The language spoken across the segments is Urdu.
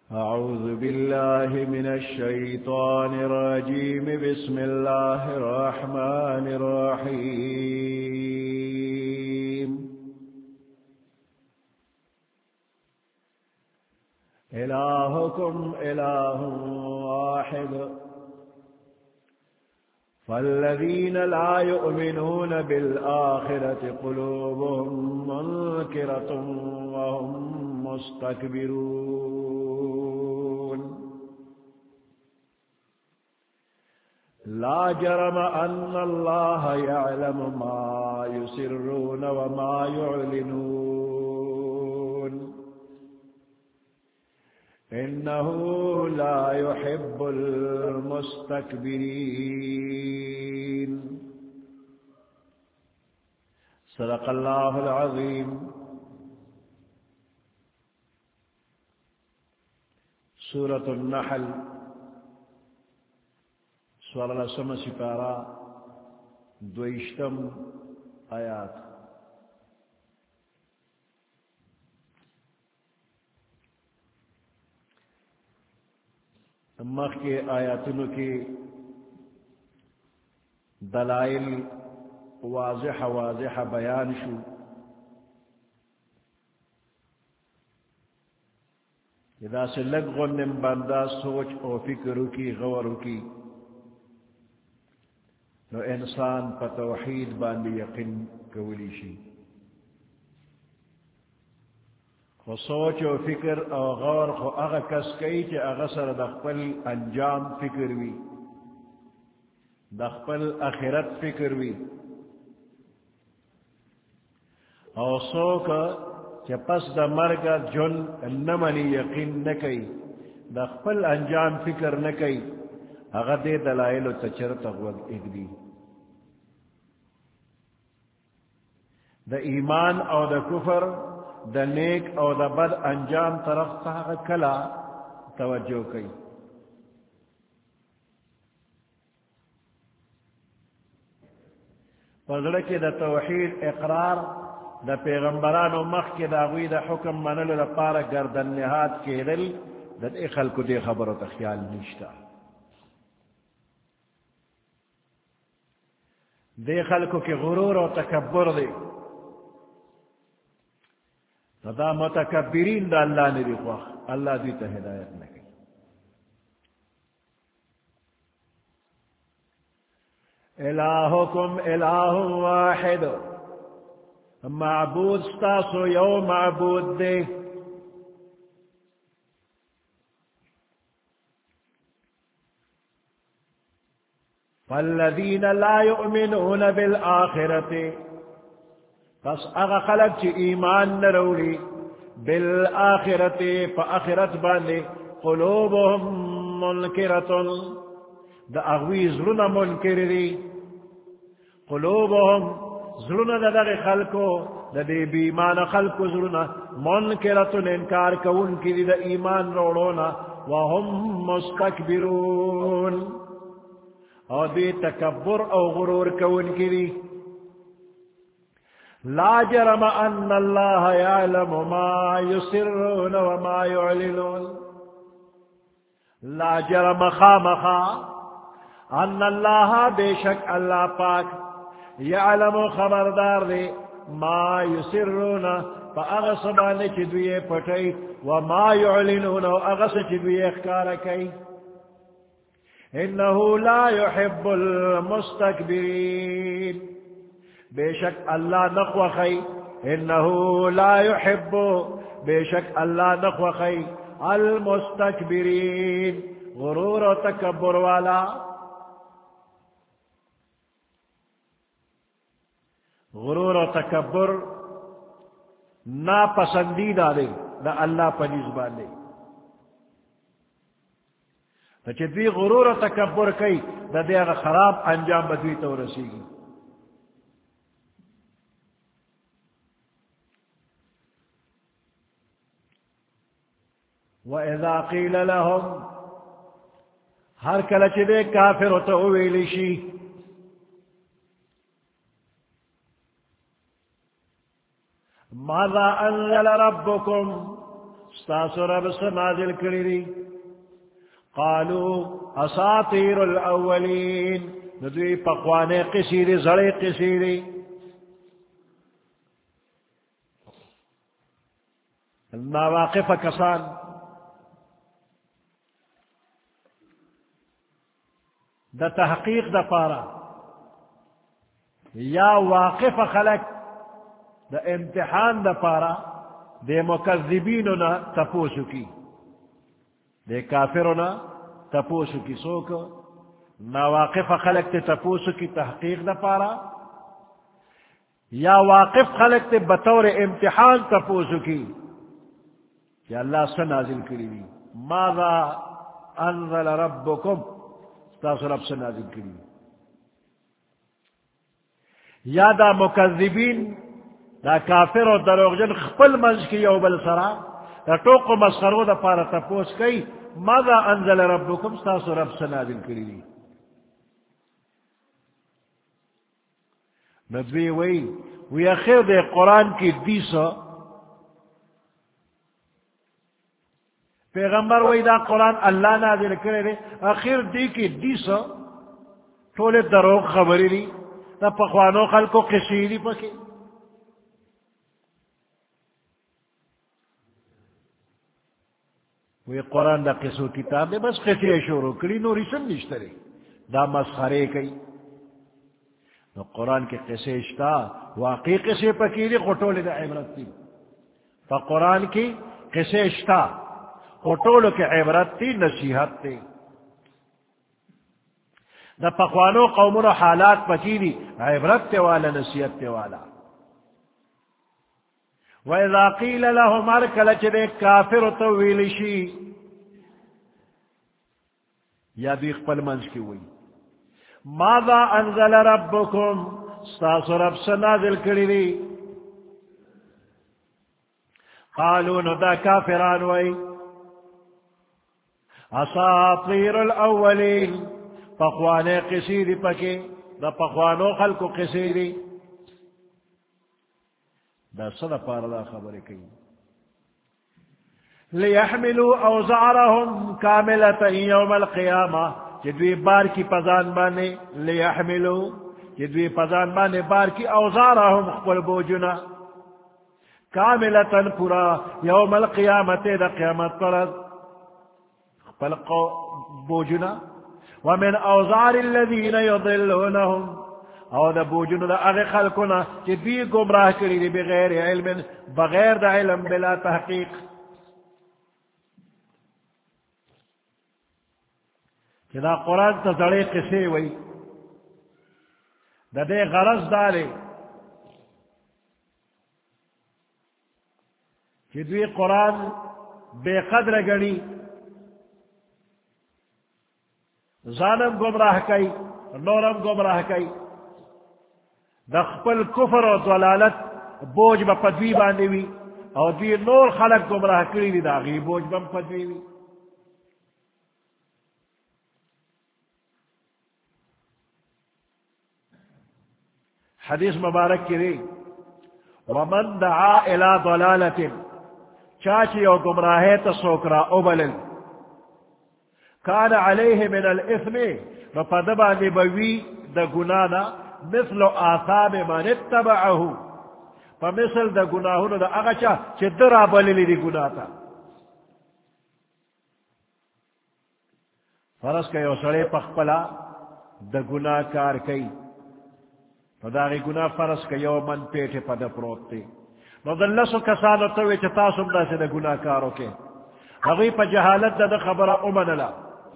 أعوذ بالله من الشيطان الرجيم بسم الله الرحمن الرحيم إلهكم إله واحد فالذين لا يؤمنون بالآخرة قلوبهم منكرة وهم مستكبرون لا جرم أن الله يعلم ما يسرون وما يعلنون إنه لا يحب المستكبرين صدق الله العظيم. سورة النحل سورة لسم سپارہ دویشتم آیات. مخ کے آیاتنو کی دلائل واضح بیان شو. اذا سے لگ غنم بندہ سوچ او فکرو کی غورو کی نو انسان پا توحید باندی یقین کولی شی. خو سوچ او فکر او غور خو اغا کس کئی چے اغا سر دخپل انجام فکر وی دخپل اخرت فکر وی او سوک چے پس دا مرگا جن نمانی یقین نکئی دخپل انجام فکر نکئی اغا دے دلائل و تچر تغوگ اگدی. دا ایمان او دا کفر دا نیک او دا بد انجام طرف تاغ کلا توجہ کئی. پزڑکی دا توحید اقرار دا پیغمبران و مخ کی دا غوی دا حکم منل دا پارا گردن نہاد کے دل دا دے خلکو دے خبر و تخیال نشتا. دے خلکو کی غرور و تکبر دے دا متکبرین دا اللہ نے بھی خواہ اللہ دیتا ہدایت نہ کی. الہکم الہ واحد معبود ستاسو یو معبود دے. فالذین لا یؤمنون بالآخرت پس اغا خلق چی ایمان نرولی بالآخرت پا آخرت باندے قلوبهم منکرتن دا اغوی ظلم منکر دی. قلوبهم ظلم دا دغی خلقو دا دی بیمان خلقو ظلم منکرتن انکار کون کی دی دا ایمان روڑونا وهم مستکبرون او دی تکبر او غرور کون کی دی. لا جرم ان اللہ یعلم ما یسرون وما یعلنون لا جرم خامخا ان اللہ بے شک اللہ پاک یعلم خبردار دے ما یسرون فا اغصبان چدوئے پٹئی وما یعلنون و اغص چدوئے اخکار کئی. انہو لا يحب المستکبرین بے شک اللہ نخوخی انہو لا يحب بے شک اللہ نخوخی المستکبرین غرور و تکبر والا. غرور و تکبر ناپسندیدہ دے دا اللہ پنیز باندے. چہ دوی غرور و تکبر کئی دا دے اگر خراب انجام بدوی تو رسیگی. وَإِذَا قِيلَ لَهُمْ ہر کلچ دے کافر تو ویلشی ماذا انزل ربکم ستاسو رب سے نازل کری دی قالوا اساطیر الاولین ندوی پقوانے قصیری زڑے قصیری ناواقف کسان دا تحقیق دا پارا یا واقف خلق دا امتحان دا پارا دے مکذبینونا تپوسو کی دے کافرونا تپوسو کی سوک ناواقف خلق تے تپوسو کی تحقیق دا پارا یا واقف خلق تے بطور امتحان تپوسو کی کہ اللہ سے نازل کری دی ماذا انزل ربکم تاسو رب سے نازل کری یا دا مکذبین دا کافر و دروغجن خپل منز کی یو بل سرا دا ٹوق و مسخرو دا پارا تپوس کئی ماذا انزل ربکم تاسو رب سے نازل کری دی ندوی وی اخیر دے قرآن کی دیسا پیغمبر وی دا قرآن اللہ نازل کرے دے اخیر دی کی دیسا ٹولے دروغ خبری دی دا پخوانو خلقو قصیری پکی وی قرآن دا قصو کتاب دے بس قصی شروع کری نوری سن نشترے دا مسخرے کئی نو قرآن کے قصے اشتا واقعی قصے پکی دی خطول دا عبرت تی فا قرآن کی قصے اشتا خطول کے عبرت تی نصیحت تی دا پخوانو قومون حالات پکی دی عبرت تی والا نصیحت تی والا وَإِذَا قِيلَ لَهُمْ أَرْكَلَ چَدَيْ كَافِرُ تَوِّلِشِي یا دوی اقبل منز کی ہوئی ماذا انزل ربکم ستاسو رب سے نازل کری دی قالوا ندا کافران وی اساطیر الاولین پخوانے قصیری پکے دا پخوانو خلقو قصیری دا صدا پار دا خبر کئی لیحملوا اوزارهم کاملتا یوم القیامہ جدوی بار کی پزان بانے لیحملوا جدوی پزان بانے بار کی اوزارهم خپل بوجنا کاملتا پورا یوم القیامت دا قیامت پرد خپل بوجنا ومن اوزار الذین یضلونهم او دا بوجنو دا اغی خلقنا چی دی گمراہ کری دی بغیر علم بغیر دا علم بلا تحقیق چی دا قرآن تا زڑے قصے وی دا دے غرض دارے چی دوی قرآن بے قدر گنی زانم گمراہ کئی نورم گمراہ کئی دخپل کفر و ضلالت بوجھ با پدوی باندے وی اور دی نور خلق گمراہ کری دی داغی بوجھ بم پدوی وی حدیث مبارک کی دی ومن دعا الى ضلالت چاچی و گمراہی تسوکرا ابلن کان علیہ من الاثم فپدبا نبوی دا گنانا مثل آثام من اتبعہو فمثل دا گناہونو دا اغچا چی درا بللی دی گناہتا فرس کا یو سڑے پخپلا دا گناہ کار کئی فداغی گناہ فرس کا یو من پیٹے پا دا پروتے نو دلسو کسانو توی چی تاسم دا سے دا گناہ کارو کے اغی پا جہالت دا خبر امنلا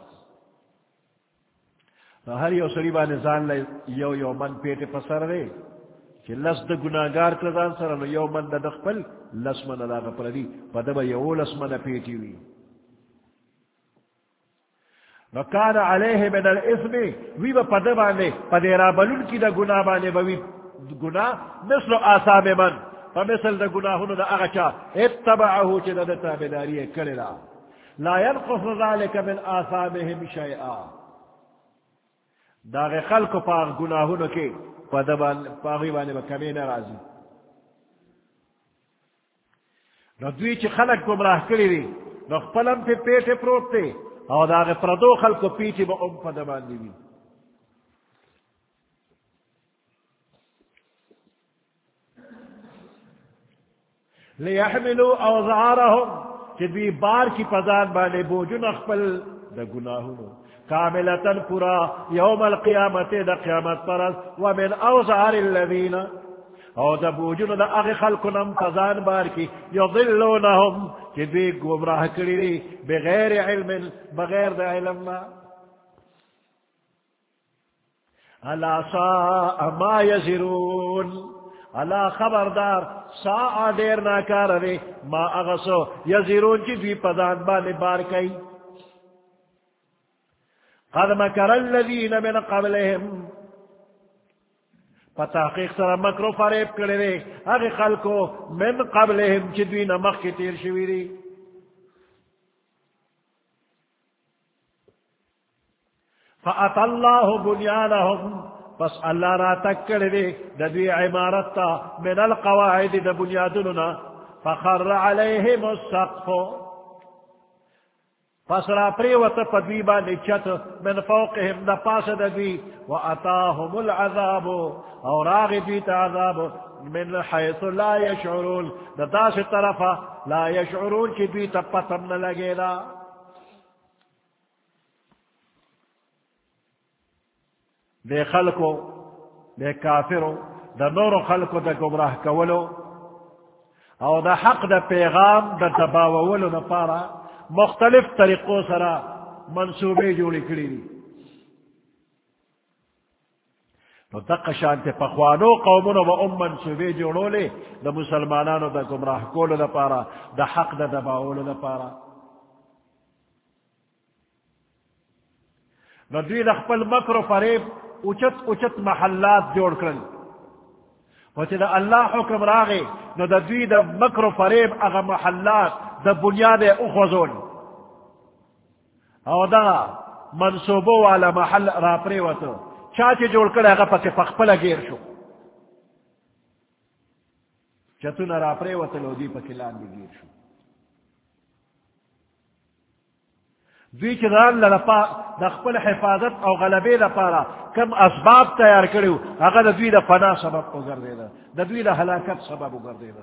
ہر یو سری بانے زان لے یو من پیٹے پسر دے چی لس دا گناہگار کردان سر نو یو من دا دخپل لس من دا غپر دی پا دبا یو لس من پیٹی وی نو کان علیہ من الاسم وی با پا دبانے پا دیرا بلون کی دا گناہ بانے بوی گناہ مثل آثام من پا مثل دا گناہونو دا اغچا اتبعہو چی دا تابداری کرلا لا ينقص ذالک من آثامهم شیئا داغ خلق پاغ گناہونو کے پاغی بانے با کمی نرازی نو دوی چی خلق گمراہ کری دی نو خپلم پی پیٹ پروت تے او داغ پردو خلق پیٹی با ام پا دمان دی لیحملوا اوزارهم کہ دوی بار کی پزان بانے بوجن اخپل دا گناہونو کاملتاً پورا یوم القیامت دا قیامت پرس ومن اوزار الذین او دا بوجن دا اغی خلقنم پزان بار کی یضلونهم کہ دوی گمراہ کری بغیر علم بغیر دا علمنا الا ساء ما یزرون اللہ خبردار ساعة دیر ناکار رے ما اغسو یزیرون چی دوی پدان بانے بار کئی قد مکر الذین من قبلهم فتحقیق سر مکر و فریب کرے رے اگی خلقو من قبلهم چی دوی نمخ کی تیر شویری فأت اللہ بنیانهم پس اللہ را تکڑ دے دوی عمارتا من القواعد دا بنیادننا فخر علیہم السقف پس را پریوت پدویبا نچت من فوقهم دا پاس دوی واتاهم العذاب اور آغی دویت عذاب من حیث لا یشعرون دا داس طرفا لا یشعرون چی دویت پتم نلگے دا دے خلقو دے کافرو دا نور خلقو دا گمراہ کولو او دا حق دا پیغام دا دباولو دا پارا مختلف طریقوں سرا منصوبے جوڑی کری دی تو دق شانت پخوانو قومنو با منصوبے جوڑو لے دا مسلمانانو دا گمراہ کولو دا پارا دا حق دا دباولو دا پارا نو دوی دا خپل مکر و فریب اچت محلات جوڑ کرن وچی دا اللہ حکم راغے نو دا دوی دا مکر و فریب اغا محلات دا بنیاد اخوزون او دا منصوبو والا محل را پریوتو چاچے جوڑ کرے اغا پاک پخپلا گیر شو چتونا را پریوتو لو دی پاک لان دی گیر شو دوی چی دان لپا دا خپل حفاظت او غلبے دا پارا کم اسباب تیار کریو اگا دا دوی دا فنا سبب اگر دینا دا دوی دا حلاکت سبب اگر دینا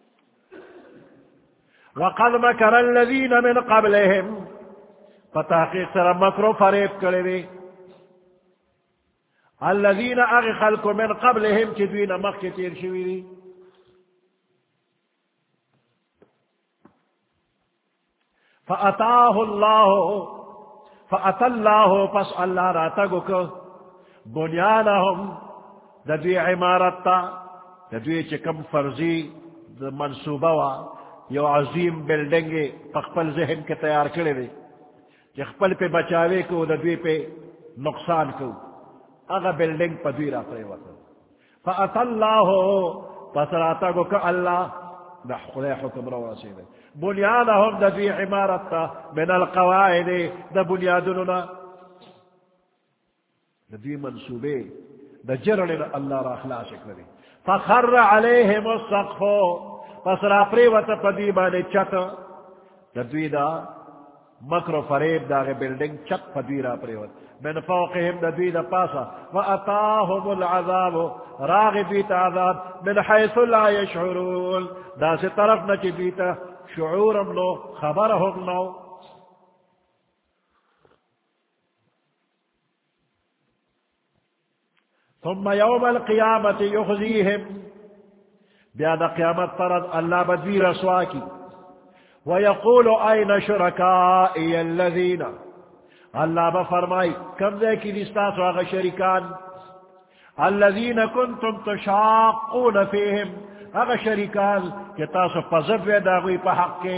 وقد مکر الذین من قبلهم فتحقیق سر مکر و فریب کرے الذین اغی خلق من قبلهم چی دوی نمک کی تیر شویری فأتاه الله فأتى الله پس اللہ راتگو کو بنیانهم دوی عمارتا دوی چکم فرضی منصوبہ وا یو عظیم بلڈنگی پخپل ذہن کے تیار کرے دے چخپل پہ بچاوے کو دوی پہ نقصان کو اگا بلڈنگ پا دوی را پرے وقت فأتى الله پس راتگو کو اللہ دا خدای حکم رو رسیدے بنیانهم دا دوی عمارتا من القواعد دا بنیادننا دا دوی منصوبے دا جرن اللہ را خلاص کردی فخر علیہم السقف پس را پریوت پدیبان چت دا دوی دا مکر و فریب دا غی بلڈنگ چت پدی را پریوت من فوقهم دا دوی دا پاسا واتاهم العذاب راغ دوی تا عذاب من حیث لا یشعرون دا سے طرف نچی دوی تا شعورم نو خبرهم نو ثم يوم القيامة يخزيهم بيادا قيامت فرد الله بدوي رسواكي ويقول أين شركائي الذين الله بفرمائی کم دے کی دستاس واغ شرکان الذين كنتم تشاقون فيهم اغا شرکان کہ تاسو پزد وے داغوی پا حق کے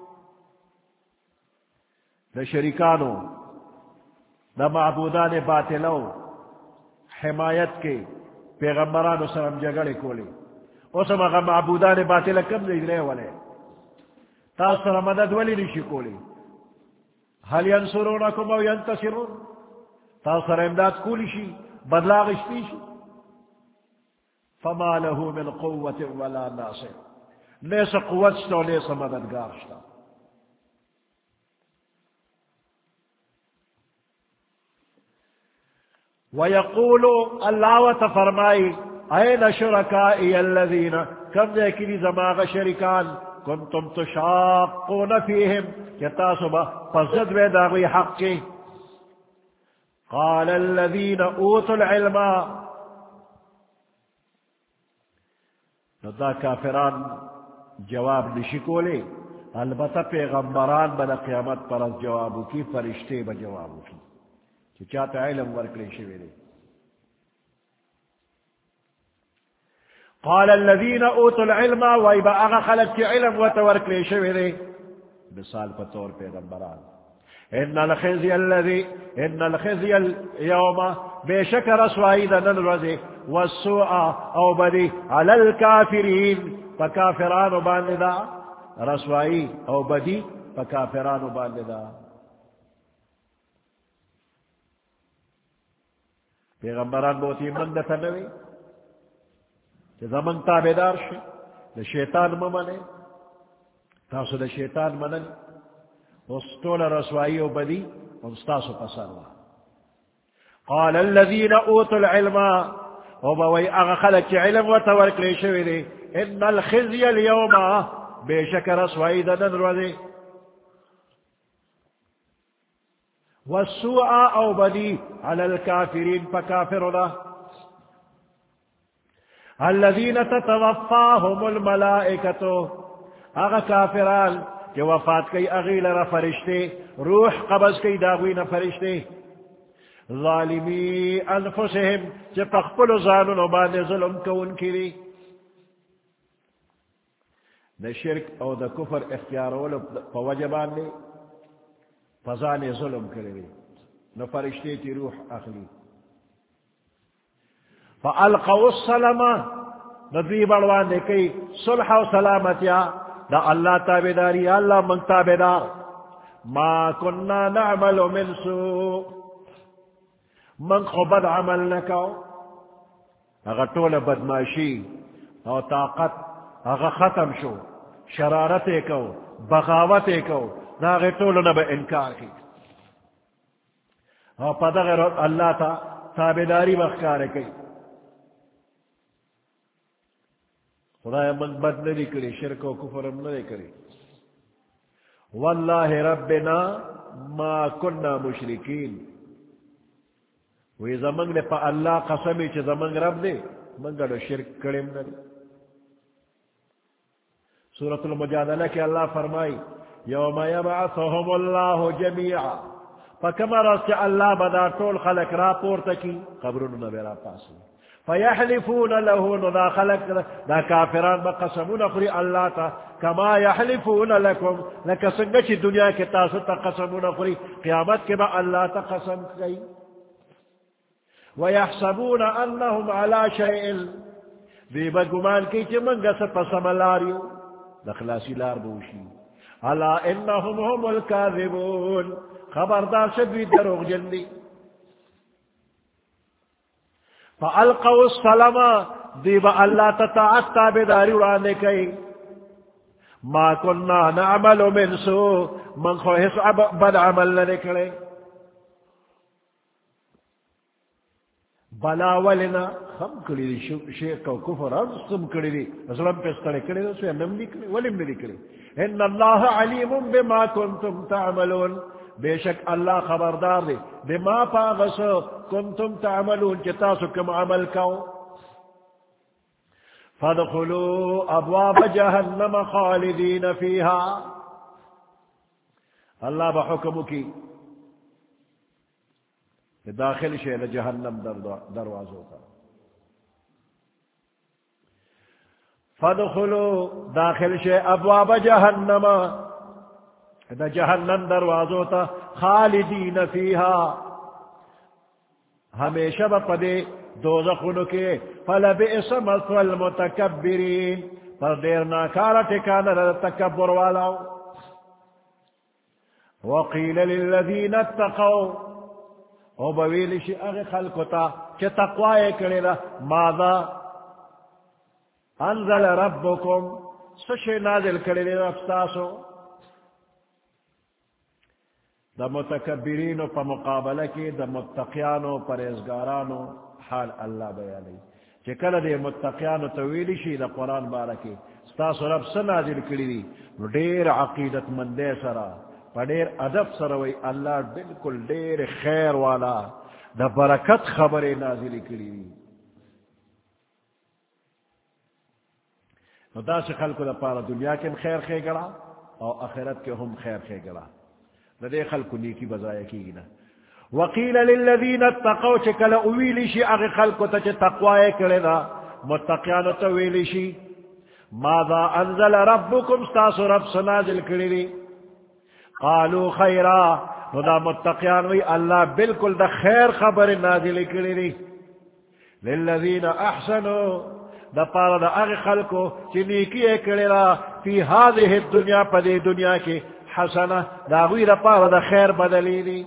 دا شرکانو دا معبودان باطلو حمایت کے پیغمبرانو سرم جگڑے کولے اسم اغا معبودان باطل کم دے لے والے تاس سر مدد ولی نشی کولے هل ينصرونكم او ينتصرون تاس سر امداد کولی شی بدلاغ اشتی شی فما له من قوة ولا ناصر نیسا قوت شتا و نیسا مددگار شتا. ویقولو اللہ و تفرمائی این شرکائی الذین کم دیکھنی زماغ شرکان کنتم تشاقون فیہم کتاسبہ فزد ویداغی حق کی. قال الذین اوتوا العلم دا کافران جواب نشکولے البتہ پیغمبران بنا قیامت پر از جوابو کی فرشتے با جوابو کی کہ چاہتا علم ورکلے شویرے. قال الذين اوتوا العلم ويبا اغا خلق کی علم وتورکلے شویرے مثال پتور پیغمبران ان الخزي اليوم بے شک رسوائی دنن رضی والسوء او بدی على الكافرین فکافران بانددا رسوائی او بدی فکافران بانددا. پیغمبران بہتی مندتا نوی کہ زمن تابدار شی دا شیطان ممنے تاسو دا شیطان منن استول رسوائی و بدی استاسو پسروا. قال الذين اوتوا العلم وبوي اغا خلق علم وتورك ليشويري ان الخزي اليوم بشك رسوائی دنن رضی والسوء او بدی على الكافرين فكافرنا الذين تتوفاهم الملائكة اغا کافران کہ وفات کئی اغیل را فرشتے روح قبض کئی داغوین فرشتے ظالمی انفسهم چھ پخپل زانن و بانے ظلم کون کری. دا شرک او دا کفر اختیارولو پا وجبان لے فزانے ظلم کرے نو فرشتے تی روح اخلی فالقوا السلام ندوی بڑوان دے کئی صلح و سلامتیا دا اللہ تابداری اللہ من تابدار ما کننا نعمل من سوء من خبد عمل نکو اگر طول بدماشی او طاقت اگر ختم شو شرارت کو بغاوت کو ناغی طول نبا انکار کی او پدغر اللہ تا تابداری بخکار کی. خدای من بد ندی کری شرک و کفرم ندی کری. واللہ ربنا ما کننا مشرکین وی زمانگ دے پا اللہ قسمی چھ زمانگ رب دے منگا دو شرک کریم ندی. سورة المجادلہ کے اللہ فرمائی یوم یبعثهم اللہ جمیعا فکما رس چھ اللہ بدا طول خلق را پورتا کی قبرون نبی را پاسی فيحلفون له ندا خلق دا کافران بقسمون اخری اللہ تا کما يحلفون لكم لکا سنگچ دنیا کے تاستا قسمون اخری قیامت کے با اللہ تا قسم کئی. ويحسبون انهم على شيء دی بگمان کی چی منگا سپسم لاریو دخلاسی لار بوشی الا انهم هم الكاذبون خبردار شدوی دروغ جندی. فالقوا السلام دیبا اللہ تطاعت تابداری اڑانے کئی ما کننا نعمل من سوء من خوحس بد عمل نکڑے بلا ولنا خم کری دی شیخ و کفر ارسم کری دی ظلم پیستڑے کری دی سوی نم نکڑے ولم نکڑے. ان اللہ علیم بما کنتم تعملون بے شک اللہ خبردار دے بما پاغس کنتم تعملون چتاسو کم عمل کاؤ. فادخلوا ابواب جہنم خالدین فیہا اللہ بحکم کی داخل شئ جہنم دروازوں کا. فادخلوا داخل شئ ابواب جہنم دا جہنم دروازوں تا خالدین فیہا ہمیشہ بپدے دوزخونو کے فلبئس مثوى المتکبرین پر دیر ناکارا ٹکانا تکبر والاو. وقیل للذین اتقوا او بویلش اغی خلقتا چھ تقوائے کرے دا ماذا انزل ربکم سشے نازل کرے افستاسو دا متکبرینو پا مقابلہ کی دا متقیانو پرہیزگارانو حال اللہ بیانی چکل دے متقیانو تویلی شی دا قرآن بارکی ستاسو رب سنازل کری دی دیر عقیدت مندے سرا پا دیر ادب سروی اللہ بالکل دیر خیر والا دا برکت خبر نازل کری دی نو دا سے خلقو دا پارا دنیا کے خیر خیر گڑا اور آخرت کے ہم خیر خیر گڑا ندے خلقو نیکی بزایا کی گنا وقیل للذین اتقوا چکل اویلی شی اغی خلقو تا چی تقوائے کرے دا متقیانو تویلی شی ماذا انزل ربکم ستاسو رب سنازل کری قالو خیرا نو دا متقیانوی اللہ بالکل دا خیر خبر نازل کری للذین احسنو دا پارا دا اغی خلقو چی نیکی کرے دا فی هذه الدنیا پا دی دنیا کی حسنہ دا غیر پارا دا خیر بدلی دی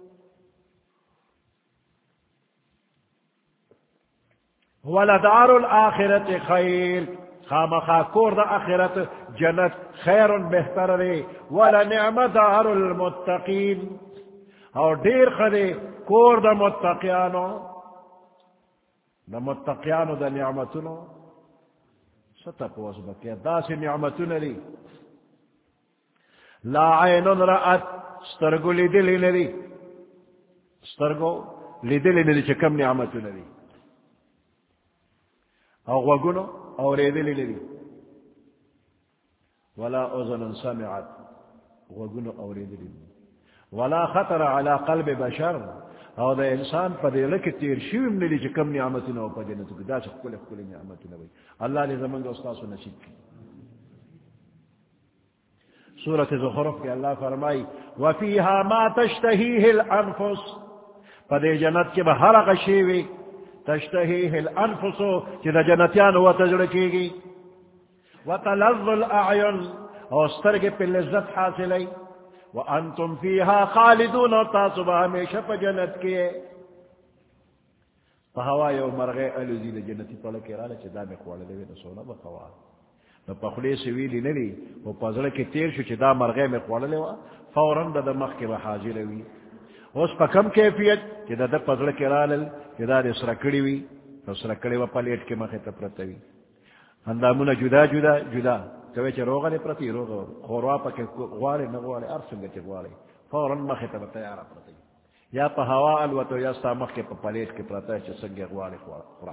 ولدار الآخرت خیر خامخا کور دا آخرت جنت خیر بہتر دی ولنعم دار المتقین اور دیر خدے کور دا متقیانو دا نعمتنو ستپوس بکیا دا سی نعمتن دی لا عین رأت سترگو لیدلی ندی سترگو لیدلی ندی چکم نعمتو ندی او وگنو او ریدلی ندی ولا اذن سمعت وگنو او ریدلی ندی ولا خطر على قلب بشر او دا انسان پا دیلک تیر شویم ندی چکم نعمتو نو پا جنتو دا چک کل نعمتو نبی اللہ نے زمانگ استاسو نصیب کی سورة زخرف کے اللہ فرمائی وفیہا ما تشتہیہ الانفس پدے جنت کے بہر غشیوی تشتہیہ الانفسو چی دا جنتیان و تجرکی گی وتلظ الاعین اور سترگ پہ لذت حاصلی وانتم فیہا خالدون اور تاصبہ ہمیشہ پا جنت کیے پہوا یو مرغے علوزی دا جنتی پڑھ کے رانا چی دا میں خوالے دوے نسونا بخوال نو پخلی سویلی ندی و پزر کی تیر شو چی دا مرغے میں قوال لیوا فوراً دا مخ کے بحاضر وی اس پا کم کیفیت چی دا پزر کی رالل چی دا دی سرکڑی وی سرکڑی و پلیٹ کے مخی تپرتوی اندامونا جدا جدا جدا کوئی چی روغا دی پرتی روغا خوروا پا کے غوالے نغوالے ارسنگا چی غوالے فوراً مخی تپرتیارا پرتی یا پا ہوا الوتو یا ستا مخ کے پا پلیٹ کے پرتوی چی سنگی غوالے خورا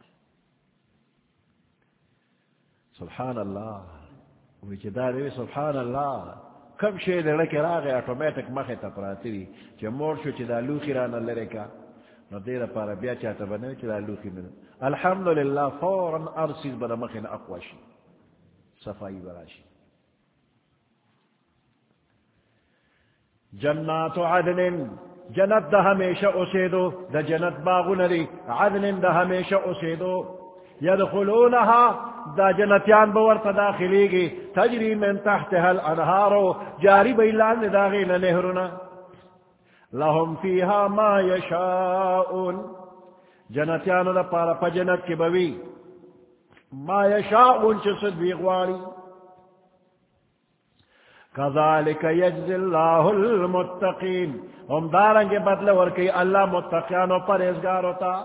سبحان اللہ ویچی داروی سبحان اللہ کم شید لکی راغی آٹومیٹک مخی تا پراتیوی چی مور شو چی دا لوخی رانا لرکا نو دیر پارا بیا چاہتا بنوی چی دا لوخی منو الحمدللہ فوراً ارسیز بدا مخین اقواشی صفائی براشی جنات عدن جنت دا ہمیشہ اسیدو دا جنت باغو نری عدن دا ہمیشہ اسیدو یدخلونها دا جنتیان بورت داخلی گی تجری من تحتها الانہارو جاری بیلان داغین نہرنا لهم فیها ما یشاؤن جنتیان دا پارا پا جنت کی بوی ما یشاؤن چسد بیغواری کذالک یجز اللہ المتقین ہم دارنگے بدل ورکی اللہ متقیانو پرہیزگار ہوتا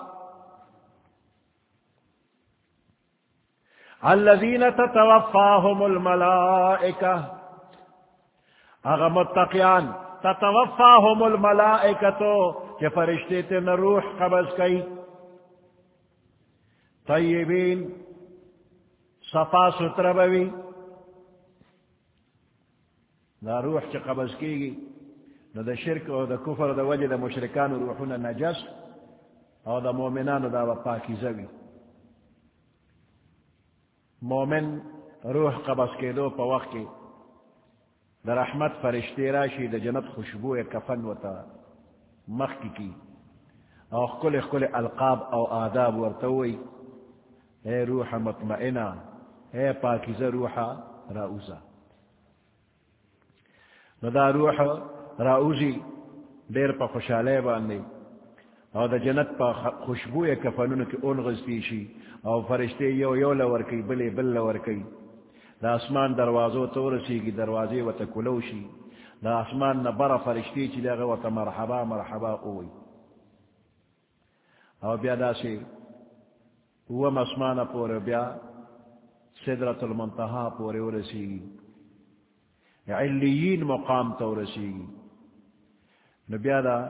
الذین تتوفاہم الملائکہ اغا متقیان تتوفاہم الملائکتو کہ فرشتے تین روح قبض کئی طیبین صفا ستر بوی دا روح چی قبض کی گی دا شرک او دا کفر دا وجہ دا مشرکان روحون نجس او دا مومنان دا پاکیزوی مومن روح قبض کے دو پا وقت کی در رحمت فرشتے راشی دا جنت خوشبو کفن و تا مخ کی او خکل القاب او آداب ورتوی اے روح مطمئنہ اے پاکیزہ روح راؤزہ دا روح راؤزی دیر پا خوشالے باندی او دا جنت پا خوشبو کفنون کی اون غزتی شی او فرشتے یو لورکی بلے بل لورکی دا اسمان دروازو تورسی کی دروازے و تکلوشی دا اسمان نبرا فرشتی چی دا غوات مرحبا مرحبا اوی او بیا دا سی وم اسمان پور بیا سدرت المنتہا پور ورسی علیین مقام تورسی نبیا دا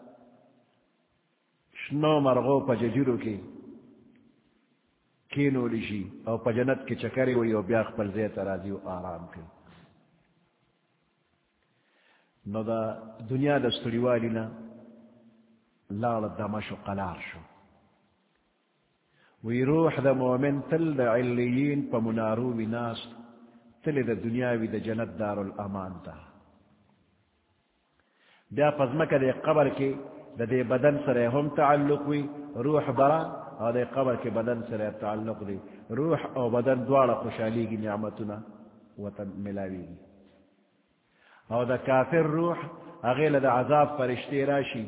شنو مرغو پا ججرو کی کینو لیشی او پا جنت کی چکری ہوئی او بیاخ پر زیت راضی و آرام کی نو دا دنیا دا ستریوالینا لال دمشو قلار شو وی روح دا مومن تل دا علیین پا منارو بی ناس تل دا دنیاوی دا جنت دار الامان تا بیا پزمک دا قبر کی دا دے بدن سرے ہم تعلق وی روح برا اور دے قبر کے بدن سرے تعلق دی روح او بدن دوارا خوشحالی کی نعمتنا وطن ملاوی گی او دا کافر روح اغیل دا عذاب فرشتے راشی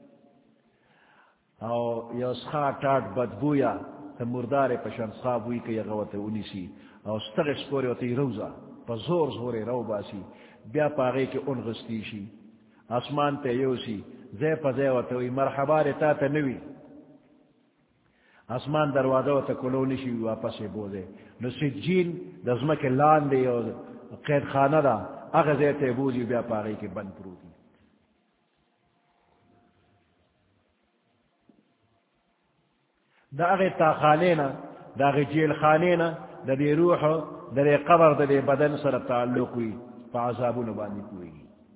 او یوسخا ٹاٹ بدبویا تا مردار پشن صابوی که یغوت انیسی او ستغس پوری و تی روزا پا زور زور رو باسی بیا پاگے کے انغستیشی آسمان تے یوسی زی پا زی و توی مرحبا رتا تا نوی آسمان دروازہ تا کلونیشی واپس بوزے نو سجین دزمک لان دے و قید خانہ دا اغزی تے بوزی بیا پاگے کے بند پروتی دا اغی تا خانینا دا اغی جیل خانینا دا دی روح دا دی قبر دا دی بدن سر تعلقوی پا عذابو نبانی کوئی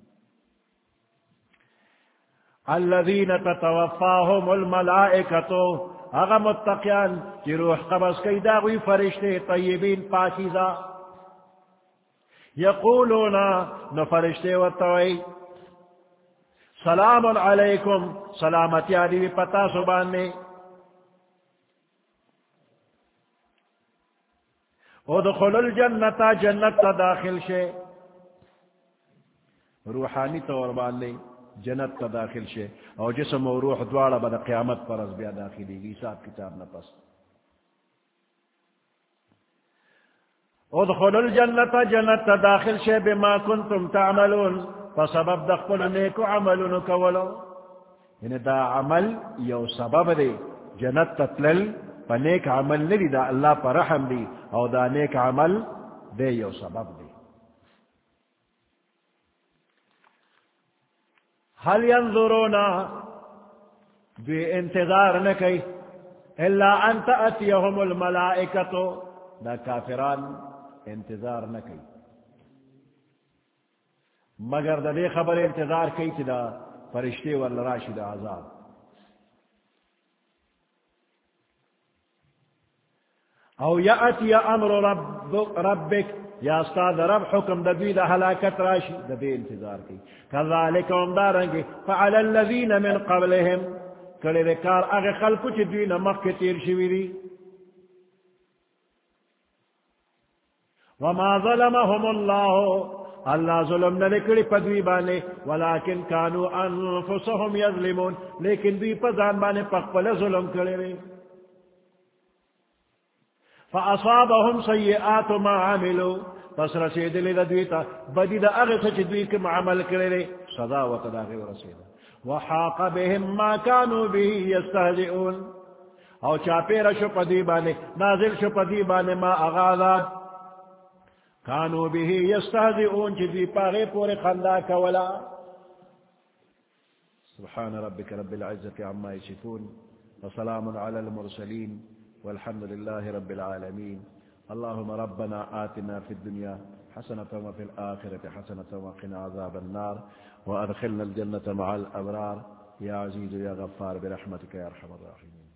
الذین تتوفاهم الملائکتو اغا متقیان کی روح قبض کئی داغوی فرشتے طیبین پاکیزا یقولونا نو فرشتے وطوئی سلام علیکم سلامتی آدیوی پتا سباننے ادخل الجنتا جنت تا داخل شے روحانی طور بالے جنت تا داخل شے او جسم و روح دوارا بدا قیامت پر از بیا داخلی گی حساب کتاب نپس ادخل الجنتا جنت تا داخل شے بما کنتم تعملون فسبب دخل نیکو عملون کولو یعنی دا عمل یو سبب دے جنت تتلل پا نیک عمل ندی دا اللہ پا رحم دی او دا نیک عمل دے یو سبب دی حل ینظرونا بی انتظار نکی الا ان تأتیهم الملائکتو دا کافران انتظار نکی مگر دا دے خبر انتظار کی تی دا فرشتے والراشی دا عذاب او یأتی امر ربک یا استاد رب حکم دبی دا حلاکت راشی دبی انتظار کی کذالک امدارنگی فعل الذین من قبلهم کلی دکار اغی خلقو چی دوی نمک کے تیر شوی دی وما ظلمهم اللہ اللہ ظلم نلکڑی پدوی بانے ولیکن کانو انفسهم یظلمون لیکن دوی پزان بانے پقبل ظلم کرے فاصابهم سیئات ما عملوا پس رسید لدویتا بدی دا اغی سچ دوی کم عمل کرے صدا و تداغی و رسید وحاق بهم ما كانوا به يستهزئون او چاپیر شو پدی بانے نازل شو پدی بانے ما اغادا كانوا به يستهزئون چی دوی پاغی پور خندا کولا سبحان ربك رب العزة عما يصفون وسلام على المرسلين والحمد لله رب العالمين اللهم ربنا آتنا في الدنيا حسنة وفي الآخرة حسنة وقنا عذاب النار وأدخلنا الجنة مع الأبرار يا عزيز يا غفار برحمتك يا أرحم الراحمين.